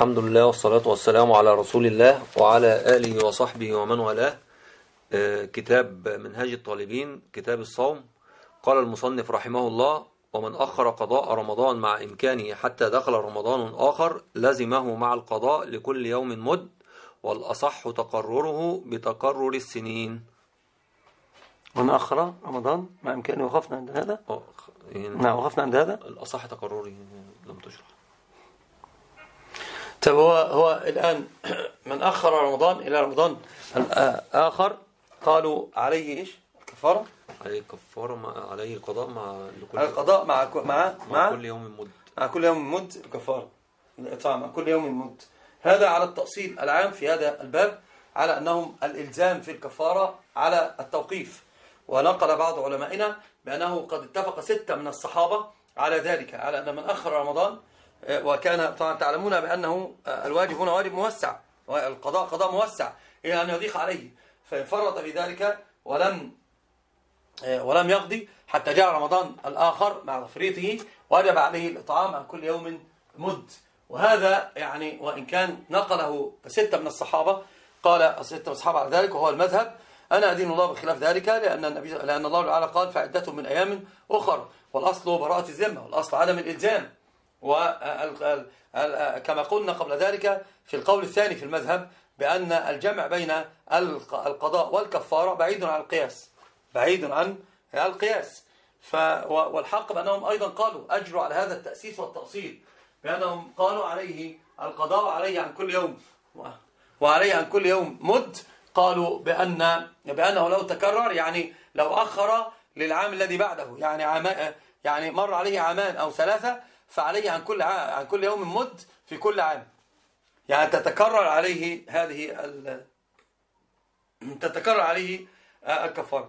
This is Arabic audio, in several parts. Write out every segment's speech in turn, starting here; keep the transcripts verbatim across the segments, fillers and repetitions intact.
الحمد لله والصلاة والسلام على رسول الله وعلى آله وصحبه ومن والاه. كتاب منهاج الطالبين، كتاب الصوم. قال المصنف رحمه الله: ومن أخر قضاء رمضان مع إمكانه حتى دخل رمضان آخر لزمه مع القضاء لكل يوم مد، والأصح تقرره بتقرر السنين. ومن أخر رمضان مع إمكانه، وقفنا عند هذا. نعم، وقفنا عند هذا. الأصح تقرره لم تشرح. طب هو هو الآن من أخر رمضان إلى رمضان آخر قالوا عليه إيش؟ كفارة؟ عليه كفارة، مع عليه قضاء مع لكل القضاء مع مع مع, مع كل يوم مد مع كل يوم مد كفارة الإطعام مع كل يوم مد. هذا على التأصيل العام في هذا الباب، على أنهم الإلزام في الكفارة على التوقيف. ونقل بعض علمائنا بأنه قد اتفق ستة من الصحابة على ذلك، على أن من أخر رمضان، وكان طبعا تعلمون بأنه الواجب هنا واجب موسع، القضاء قضاء موسع إلى أن يضيق عليه، فإن فرط في ذلك ولم ولم يقضي حتى جاء رمضان الآخر مع تفريطه وجب عليه الإطعام عن كل يوم مد. وهذا يعني وإن كان نقله ستة من الصحابة، قال ستة من الصحابة على ذلك، وهو المذهب. أنا أدين الله بخلاف ذلك، لأن النبي لأن الله تعالى قال: فعدة من أيام أخر، والأصل براءة الذمة، والأصل عدم الإلزام. وكما قلنا قبل ذلك في القول الثاني في المذهب بأن الجمع بين القضاء والكفارة بعيد عن القياس، بعيد عن القياس. والحق بأنهم أيضا قالوا أجروا على هذا التأسيس والتأصيل، بأنهم قالوا عليه القضاء عليه عن كل يوم وعليه عن كل يوم مد. قالوا بأن بأنه لو تكرر، يعني لو أخر للعام الذي بعده، يعني عام يعني مر عليه عامان أو ثلاثة، فعليه عن كل عام عن كل يوم مد في كل عام، يعني تتكرر عليه هذه ال... تتكرر عليه الكفارة.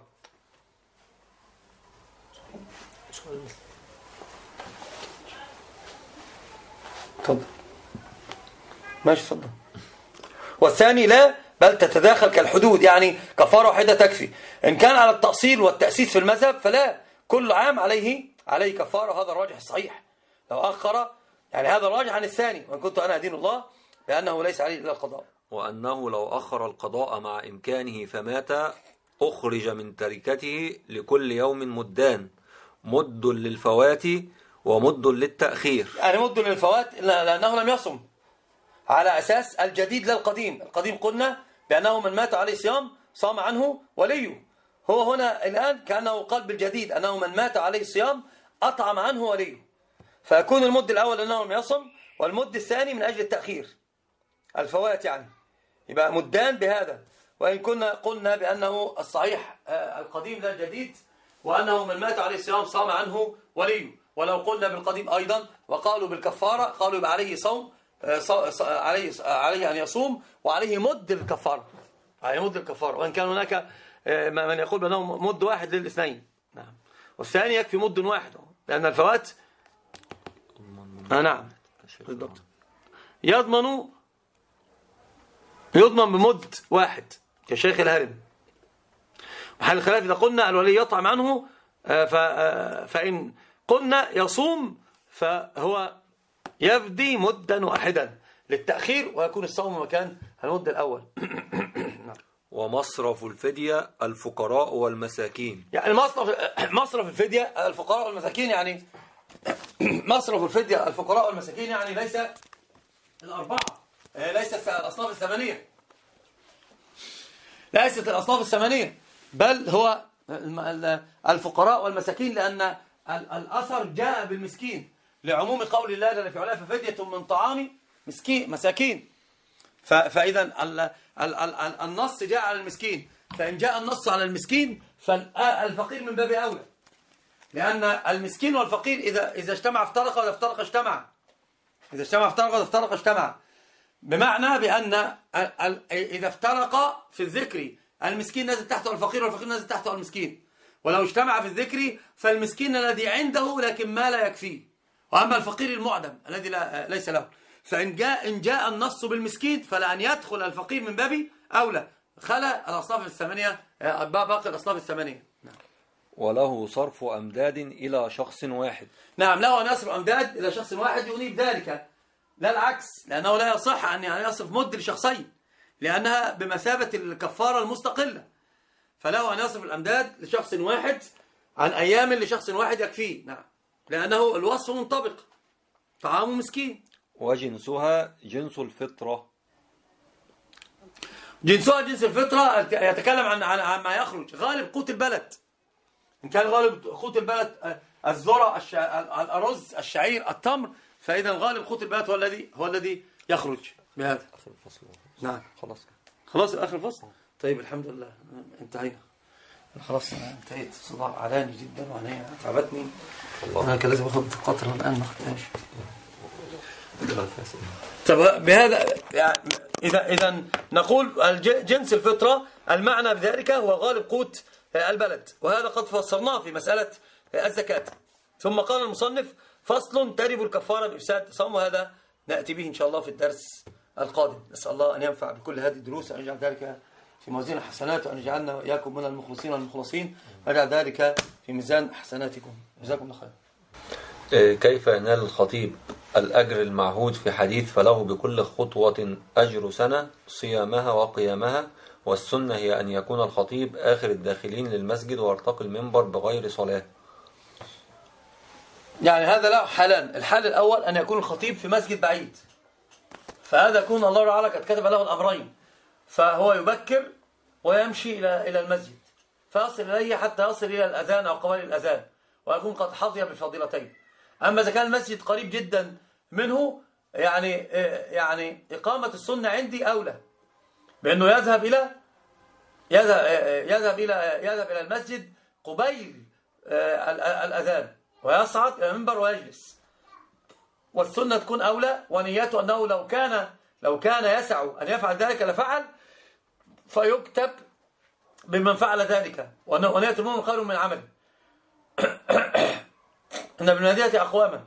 تفضل. ماشي، تفضل. والثاني لا، بل تتداخل كالحدود، يعني كفارة واحدة تكفي. إن كان على التأصيل والتأسيس في المذهب فلا، كل عام عليه عليه كفارة، هذا الراجح الصحيح. لو أخر، يعني هذا الراجح عن الثاني، وإن كنت أنا أدين الله بأنه ليس عليه إلا القضاء. وأنه لو أخر القضاء مع إمكانه فمات أخرج من تركته لكل يوم مدان، مد للفوات ومد للتأخير. يعني مد للفوات لأنه لم يصم على أساس الجديد للقديم. القديم قلنا بأنه من مات عليه صيام صام عنه وليه. هو هنا الآن كأنه قال بالجديد أنه من مات عليه صيام أطعم عنه وليه، فيكون المد الأول أنه لم يصم، والمد الثاني من أجل التأخير الفوات، يعني يبقى مدان بهذا. وإن كنا قلنا بأنه الصحيح القديم لا الجديد، وأنه من مات عليه صيام صام عنه وليه. ولو قلنا بالقديم أيضا وقالوا بالكفارة، قالوا يبقى عليه صوم، عليه عليه أن يصوم، وعليه مد الكفارة، عليه مد الكفارة. وإن كان هناك من يقول بأنه مد واحد للاثنين، نعم، والثاني يكفي مد واحد، لأن الفوات آه نعم بالضبط يضمن يضمن بمد واحد كشيخ الهرم. وحال الخلاف إذا قلنا الولي يطعم عنه، فإن قلنا يصوم فهو يفدي مدا واحدا للتأخير، ويكون الصوم مكان المد الأول. ومصرف الفدية الفقراء والمساكين، يعني مصرف مصرف الفدية الفقراء والمساكين، يعني مصرف الفدية الفقراء والمساكين، يعني ليس الأربعة، ليست الأصناف الثمانية، ليست الأصناف الثمانية، بل هو الفقراء والمساكين، لأن الأثر جاء بالمسكين لعموم قول الله جل في علاه: ففدية من طعام مسكين مساكين. فإذا النص جاء على المسكين، فإن جاء النص على المسكين فالفقير من باب أولى، لأن المسكين والفقير إذا إذا اجتمع افترق، وإذا افترق اجتمع، إذا اجتمع افترق، وإذا افترق اجتمع. بمعنى بأن إذا افترق في الذكر المسكين نازل تحته الفقير، والفقير نازل تحته المسكين. ولو اجتمع في الذكر فالمسكين الذي عنده لكن ما لا يكفيه، وأما الفقير المعدم الذي لا ليس له. فإن جاء إن جاء النص بالمسكين فلأن يدخل الفقير من باب أولى، خلا الأصناف الثمانية، باقي الأصناف الثمانية. وله صرف أمداد إلى شخص واحد. نعم، له أن يصرف أمداد إلى شخص واحد ينيب ذلك، لا العكس، لأنه لا يصح أن يصف مد لشخصين، لأنها بمثابة الكفارة المستقلة، فله أن يصف الأمداد لشخص واحد عن أيام لشخص واحد يكفيه. نعم، لأنه الوصف منطبق، طعام مسكين. وجنسها جنس الفطرة. جنسها جنس الفطرة يتكلم عن عن ما يخرج غالب قوت البلد. إن كان غالب قوت البلد الذرة، الأرز، الشعير، التمر، فإذا غالب قوت البلد هو الذي هو الذي يخرج بهذا. آخر الفصل. نعم خلاص خلاص آخر الفصل. طيب الحمد لله انتهينا. خلاص انتهيت. صداع علاني جدا وعينيا تعبتني. أنا كان لازم أخذ قطرة الآن ما أخذتهاش. طب بهذا يعني إذا إذا نقول جنس الفطرة المعنى بذلك هو غالب قوت البلد، وهذا قد فسرناه في مسألة الزكاة. ثم قال المصنف فصل ترب الكفارة بإفساد صوم، وهذا نأتي به إن شاء الله في الدرس القادم. نسأل الله أن ينفع بكل هذه الدروس، وأن يجعل ذلك في موازين حسنات، وأن يجعلنا وإياكم من المخلصين والمخلصين، ويجعل ذلك في ميزان حسناتكم. جزاكم الله خير. كيف ينال الخطيب الأجر المعهود في حديث فله بكل خطوة أجر سنة صيامها وقيامها، والسنة هي أن يكون الخطيب آخر الداخلين للمسجد ويرتقي المنبر بغير صلاة؟ يعني هذا له حالان. الحال الأول أن يكون الخطيب في مسجد بعيد، فهذا يكون الله تعالى قد كتب له الأمرين، فهو يبكر ويمشي إلى إلى المسجد فيصل إليه حتى يصل إلى الأذان أو قبل الأذان، ويكون قد حظي بفضيلتين. أما إذا كان المسجد قريب جدا منه، يعني يعني إقامة السنة عندي أولى، بأنه يذهب إلى يذهب يذهب إلى يذهب إلى المسجد قبيل الأذان، ويصعد إلى المنبر ويجلس، والسنة تكون أولى، ونيته أنه لو كان لو كان يسع أن يفعل ذلك لفعل، فيكتب بمن فعل ذلك، ونية المؤمن خير من عمله. إن بالمدينة أقواما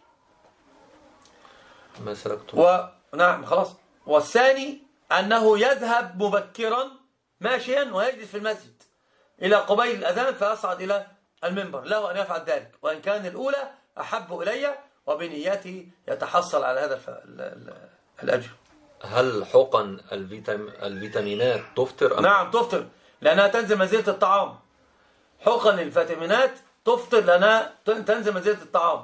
ما سلكتم. ونعم خلاص. والثاني أنه يذهب مبكرا ماشيا ويجلس في المسجد إلى قبيل الأذان فيصعد إلى المنبر، له أن يفعل ذلك، وإن كان الأولى أحب إلي، وبنيته يتحصل على هذا الأجر. هل حقن الفيتامينات تفطر أم؟ نعم تفطر، لأنها تنزل منزلة الطعام. حقن الفيتامينات تفطر لأنها تنزل منزلة الطعام.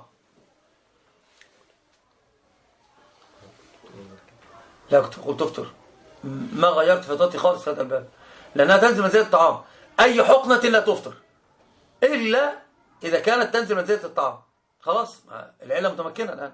لا كنت تقول تفطر، ما غيرت فطرتي خالص في هذا الباب، لأنها تنزل منزلة الطعام. أي حقنة لا تفطر إلا إذا كانت تنزل منزلة الطعام. خلاص العلة متمكنة الآن.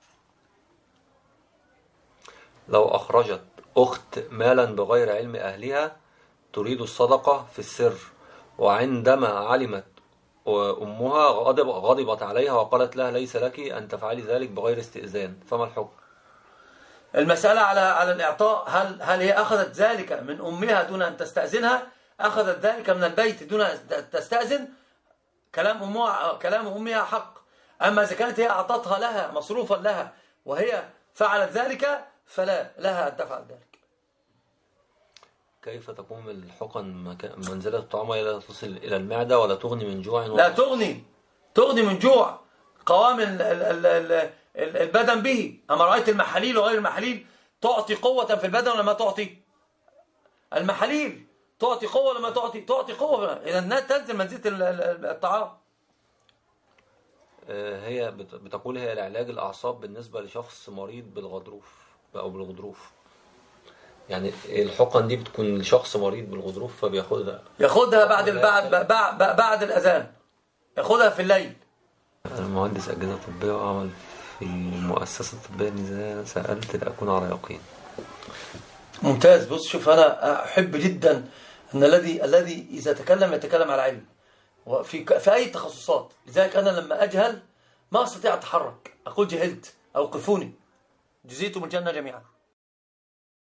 لو أخرجت أخت مالا بغير علم أهلها تريد الصدقة في السر، وعندما علمت أمها غضب غضبت عليها وقالت لها ليس لك أن تفعلي ذلك بغير استئذان، فما الحكم؟ المسألة على على الإعطاء. هل هل هي أخذت ذلك من أمها دون أن تستأذنها؟ أخذت ذلك من البيت دون أن تستأذن؟ كلام أمها كلام أمها حق. أما إذا كانت هي أعطتها لها مصروفا لها وهي فعلت ذلك فلا لها أن تفعل ذلك. كيف تقوم الحقن منزلة الطعام ولا تصل إلى المعدة ولا تغني من جوع؟ لا تغني تغني من جوع، قوام ال ال ال البدن به. أما رأيت المحاليل وغير المحاليل تعطي قوة في البدن ولا ما تعطي؟ المحاليل تعطي قوة ولا ما تعطي؟ تعطي قوة، إذا الناس تنزل منزلة الطعام. هي بتقول هي لعلاج الأعصاب بالنسبة لشخص مريض بالغضروف أو بالغضروف. يعني الحقن دي بتكون لشخص مريض بالغضروف فبياخدها ياخدها بعد بعد بعد بعد الأذان، ياخدها في الليل. أنا مهندس أجهزة طبية وأعمل في مؤسسة طبية، إذا سألت لأكون على يقين. ممتاز. بص شوف، أنا أحب جدا أن الذي الذي إذا تكلم يتكلم على علم وفي في أي تخصصات. لذلك أنا لما أجهل ما أستطيع أتحرك، أقول جهلت أوقفوني، جزيتم الجنة جميعا.